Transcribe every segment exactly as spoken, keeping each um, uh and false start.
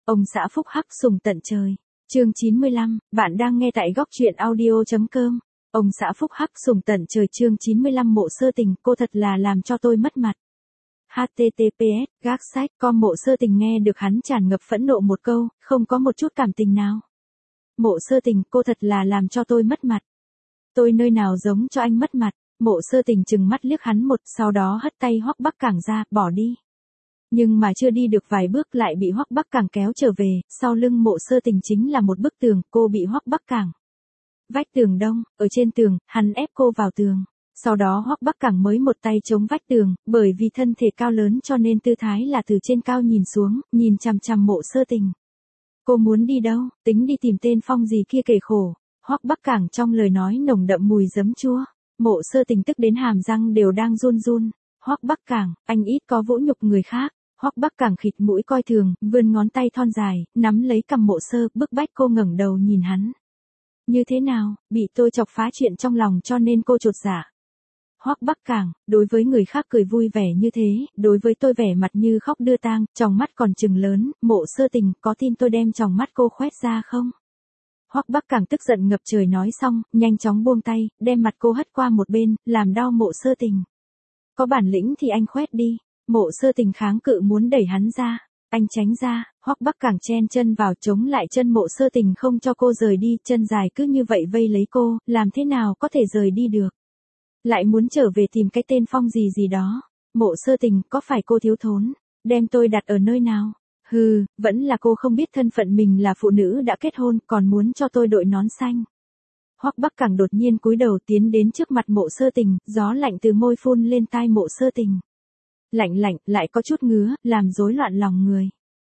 Ông xã phúc hắc sùng tận trời. Chương chín mươi lăm, bạn đang nghe tại góc truyện audio.com. Ông xã phúc hắc sùng tận trời chương chín mươi lăm Mộ Sơ Tình, cô thật là làm cho tôi mất mặt. H T T P S, gác sách, com Mộ Sơ Tình nghe được hắn tràn ngập phẫn nộ một câu, không có một chút cảm tình nào. Mộ Sơ Tình, cô thật là làm cho tôi mất mặt. Tôi nơi nào giống cho anh mất mặt. Mộ Sơ Tình trừng mắt liếc hắn một, sau đó hất tay Hoắc Bắc Cảng ra, bỏ đi. Nhưng mà chưa đi được vài bước lại bị Hoắc Bắc Cảng kéo trở về, sau lưng Mộ Sơ Tình chính là một bức tường, cô bị Hoắc Bắc Cảng. Vách tường đông, ở trên tường, hắn ép cô vào tường. Sau đó Hoắc Bắc Cảng mới một tay chống vách tường, bởi vì thân thể cao lớn cho nên tư thái là từ trên cao nhìn xuống, nhìn chằm chằm Mộ Sơ Tình. Cô muốn đi đâu, tính đi tìm tên Phong gì kia kể khổ. Hoắc Bắc Cảng trong lời nói nồng đậm mùi giấm chua. Mộ Sơ Tình tức đến hàm răng đều đang run run. Hoắc Bắc Cảng, anh ít có vũ nhục người khác. Hoắc Bắc Cảng khịt mũi coi thường, vươn ngón tay thon dài, nắm lấy cằm Mộ Sơ, bức bách cô ngẩng đầu nhìn hắn. Như thế nào, bị tôi chọc phá chuyện trong lòng cho nên cô chột dạ. Hoắc Bắc Cảng, đối với người khác cười vui vẻ như thế, đối với tôi vẻ mặt như khóc đưa tang, tròng mắt còn trừng lớn. Mộ Sơ Tình, có tin tôi đem tròng mắt cô khoét ra không? Hoắc Bắc Cảng tức giận ngập trời nói xong, nhanh chóng buông tay, đem mặt cô hất qua một bên, làm đau Mộ Sơ Tình. Có bản lĩnh thì anh khoét đi. Mộ Sơ Tình kháng cự muốn đẩy hắn ra. Anh tránh ra, Hoắc Bắc Cảng chen chân vào chống lại chân Mộ Sơ Tình không cho cô rời đi, chân dài cứ như vậy vây lấy cô, làm thế nào có thể rời đi được. Lại muốn trở về tìm cái tên Phong gì gì đó. Mộ Sơ Tình, có phải cô thiếu thốn, đem tôi đặt ở nơi nào? Hừ, vẫn là cô không biết thân phận mình là phụ nữ đã kết hôn, còn muốn cho tôi đội nón xanh. Hoắc Bắc Cảng đột nhiên cúi đầu tiến đến trước mặt Mộ Sơ Tình, gió lạnh từ môi phun lên tai Mộ Sơ Tình. Lạnh lạnh, lại có chút ngứa, làm rối loạn lòng người.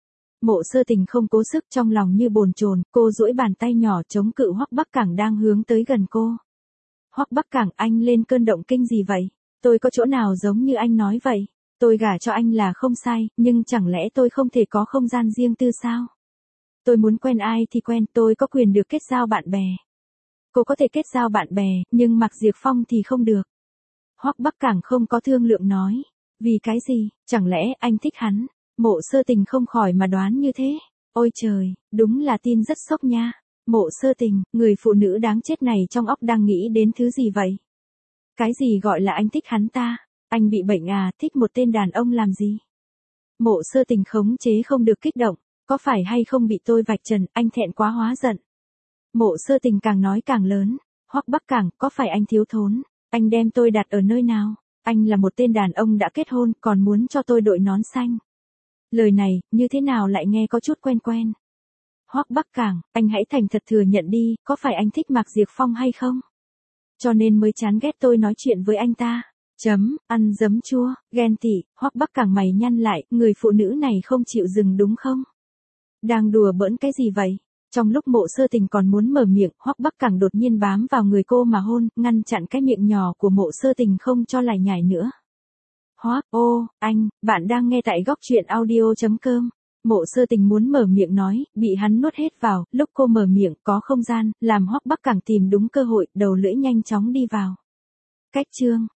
Mộ Sơ Tình không cố sức, trong lòng như bồn chồn, cô duỗi bàn tay nhỏ chống cự Hoắc Bắc Cảng đang hướng tới gần cô. Hoắc Bắc Cảng, anh lên cơn động kinh gì vậy? Tôi có chỗ nào giống như anh nói vậy? Tôi gả cho anh là không sai, nhưng chẳng lẽ tôi không thể có không gian riêng tư sao? Tôi muốn quen ai thì quen, tôi có quyền được kết giao bạn bè. Cô có thể kết giao bạn bè, nhưng Mạc Diệp Phong thì không được. Hoắc Bắc Cảng không có thương lượng nói. Vì cái gì, chẳng lẽ anh thích hắn? Mộ Sơ Tình không khỏi mà đoán như thế. Ôi trời, đúng là tin rất sốc nha. Mộ Sơ Tình, người phụ nữ đáng chết này trong óc đang nghĩ đến thứ gì vậy? Cái gì gọi là anh thích hắn ta? Anh bị bệnh à, thích một tên đàn ông làm gì? Mộ Sơ Tình khống chế không được kích động, có phải hay không bị tôi vạch trần, anh thẹn quá hóa giận. Mộ Sơ Tình càng nói càng lớn, Hoắc Bắc Cảng, có phải anh thiếu thốn, anh đem tôi đặt ở nơi nào? Anh là một tên đàn ông đã kết hôn, còn muốn cho tôi đội nón xanh. Lời này, như thế nào lại nghe có chút quen quen. Hoắc Bắc Cảng, anh hãy thành thật thừa nhận đi, có phải anh thích Mạc Diệp Phong hay không? Cho nên mới chán ghét tôi nói chuyện với anh ta. Chấm, ăn giấm chua, ghen tị. Hoắc Bắc Cảng mày nhăn lại, người phụ nữ này không chịu dừng đúng không? Đang đùa bỡn cái gì vậy? Trong lúc Mộ Sơ Tình còn muốn mở miệng, Hoắc Bắc Cảng đột nhiên bám vào người cô mà hôn, ngăn chặn cái miệng nhỏ của Mộ Sơ Tình không cho lải nhải nữa. Hoắc, ô, anh, bạn đang nghe tại góc truyện audio.com. Mộ Sơ Tình muốn mở miệng nói, bị hắn nuốt hết vào, lúc cô mở miệng, có không gian, làm Hoắc Bắc Cảng tìm đúng cơ hội, đầu lưỡi nhanh chóng đi vào. Cách chương.